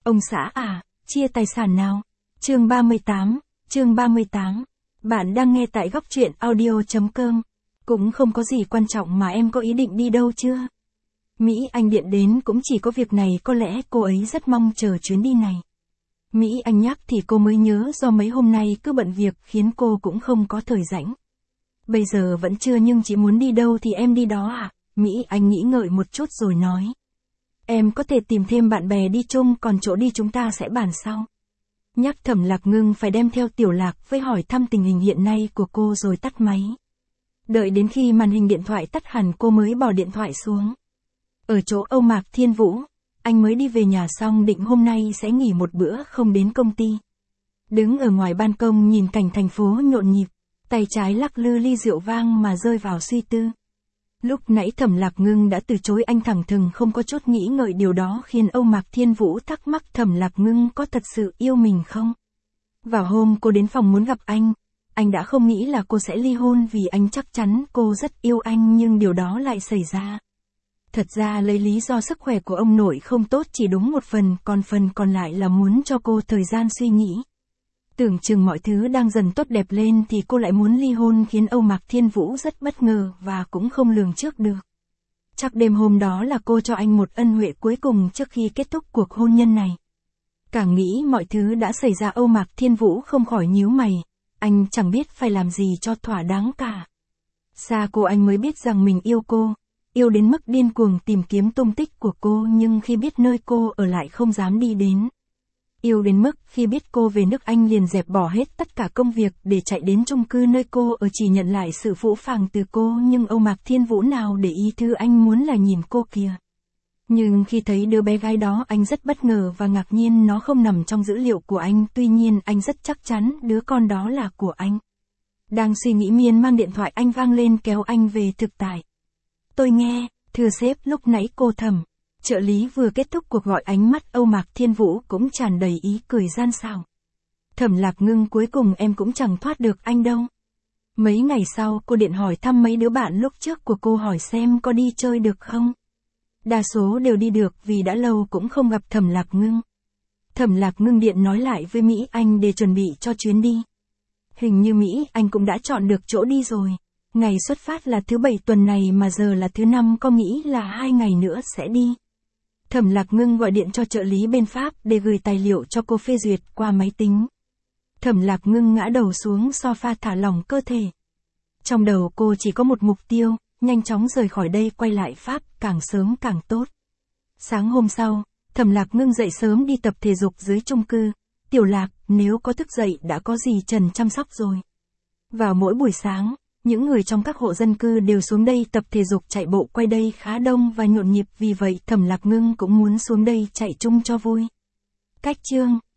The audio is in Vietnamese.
Ông xã à, chia tài sản nào? Chương 38. Bạn đang nghe tại góc truyện audio.com. Cũng không có gì quan trọng mà em có ý định đi đâu chưa? Mỹ Anh điện đến cũng chỉ có việc này, có lẽ cô ấy rất mong chờ chuyến đi này. Mỹ Anh nhắc thì cô mới nhớ do mấy hôm nay cứ bận việc khiến cô cũng không có thời rảnh. Bây giờ vẫn chưa, nhưng chị muốn đi đâu thì em đi đó à? Mỹ Anh nghĩ ngợi một chút rồi nói. Em có thể tìm thêm bạn bè đi chung, còn chỗ đi chúng ta sẽ bàn sau. Nhắc Thẩm Lạc Ngưng phải đem theo Tiểu Lạc với hỏi thăm tình hình hiện nay của cô rồi tắt máy. Đợi đến khi màn hình điện thoại tắt hẳn cô mới bỏ điện thoại xuống. Ở chỗ Âu Mạc Thiên Vũ, anh mới đi về nhà xong định hôm nay sẽ nghỉ một bữa không đến công ty. Đứng ở ngoài ban công nhìn cảnh thành phố nhộn nhịp, tay trái lắc lư ly rượu vang mà rơi vào suy tư. Lúc nãy Thẩm Lạc Ngưng đã từ chối anh thẳng thừng không có chút nghĩ ngợi, điều đó khiến Âu Mạc Thiên Vũ thắc mắc Thẩm Lạc Ngưng có thật sự yêu mình không? Vào hôm cô đến phòng muốn gặp anh đã không nghĩ là cô sẽ ly hôn vì anh chắc chắn cô rất yêu anh, nhưng điều đó lại xảy ra. Thật ra lấy lý do sức khỏe của ông nội không tốt chỉ đúng một phần, còn phần còn lại là muốn cho cô thời gian suy nghĩ. Tưởng chừng mọi thứ đang dần tốt đẹp lên thì cô lại muốn ly hôn, khiến Âu Mạc Thiên Vũ rất bất ngờ và cũng không lường trước được. Chắc đêm hôm đó là cô cho anh một ân huệ cuối cùng trước khi kết thúc cuộc hôn nhân này. Càng nghĩ mọi thứ đã xảy ra, Âu Mạc Thiên Vũ không khỏi nhíu mày, anh chẳng biết phải làm gì cho thỏa đáng cả. Xa cô anh mới biết rằng mình yêu cô, yêu đến mức điên cuồng tìm kiếm tung tích của cô, nhưng khi biết nơi cô ở lại không dám đi đến. Yêu đến mức khi biết cô về nước anh liền dẹp bỏ hết tất cả công việc để chạy đến chung cư nơi cô ở chỉ nhận lại sự phũ phàng từ cô, nhưng Âu Mạc Thiên Vũ nào để ý thứ anh muốn là nhìn cô kìa. Nhưng khi thấy đứa bé gái đó anh rất bất ngờ và ngạc nhiên, nó không nằm trong dữ liệu của anh, tuy nhiên anh rất chắc chắn đứa con đó là của anh. Đang suy nghĩ miên man, điện thoại anh vang lên kéo anh về thực tại. Tôi nghe, thưa sếp, lúc nãy cô Thẩm trợ lý vừa kết thúc cuộc gọi. Ánh mắt Âu Mạc Thiên Vũ cũng tràn đầy ý cười gian xảo. Thẩm Lạc Ngưng, cuối cùng em cũng chẳng thoát được anh đâu. Mấy ngày sau cô điện hỏi thăm mấy đứa bạn lúc trước của cô, hỏi xem có đi chơi được không. Đa số đều đi được vì đã lâu cũng không gặp Thẩm Lạc Ngưng. Thẩm Lạc Ngưng điện nói lại với Mỹ Anh để chuẩn bị cho chuyến đi. Hình như Mỹ Anh cũng đã chọn được chỗ đi rồi. Ngày xuất phát là thứ Bảy tuần này mà giờ là thứ Năm, có nghĩ là 2 ngày nữa sẽ đi. Thẩm Lạc Ngưng gọi điện cho trợ lý bên Pháp để gửi tài liệu cho cô phê duyệt qua máy tính. Thẩm Lạc Ngưng ngã đầu xuống sofa thả lỏng cơ thể. Trong đầu cô chỉ có một mục tiêu, nhanh chóng rời khỏi đây, quay lại Pháp, càng sớm càng tốt. Sáng hôm sau, Thẩm Lạc Ngưng dậy sớm đi tập thể dục dưới chung cư. Tiểu Lạc, nếu có thức dậy đã có dì Trần chăm sóc rồi. Vào mỗi buổi sáng, những người trong các hộ dân cư đều xuống đây tập thể dục chạy bộ, quay đây khá đông và nhộn nhịp, vì vậy Thẩm Lạc Ngưng cũng muốn xuống đây chạy chung cho vui. Cách chương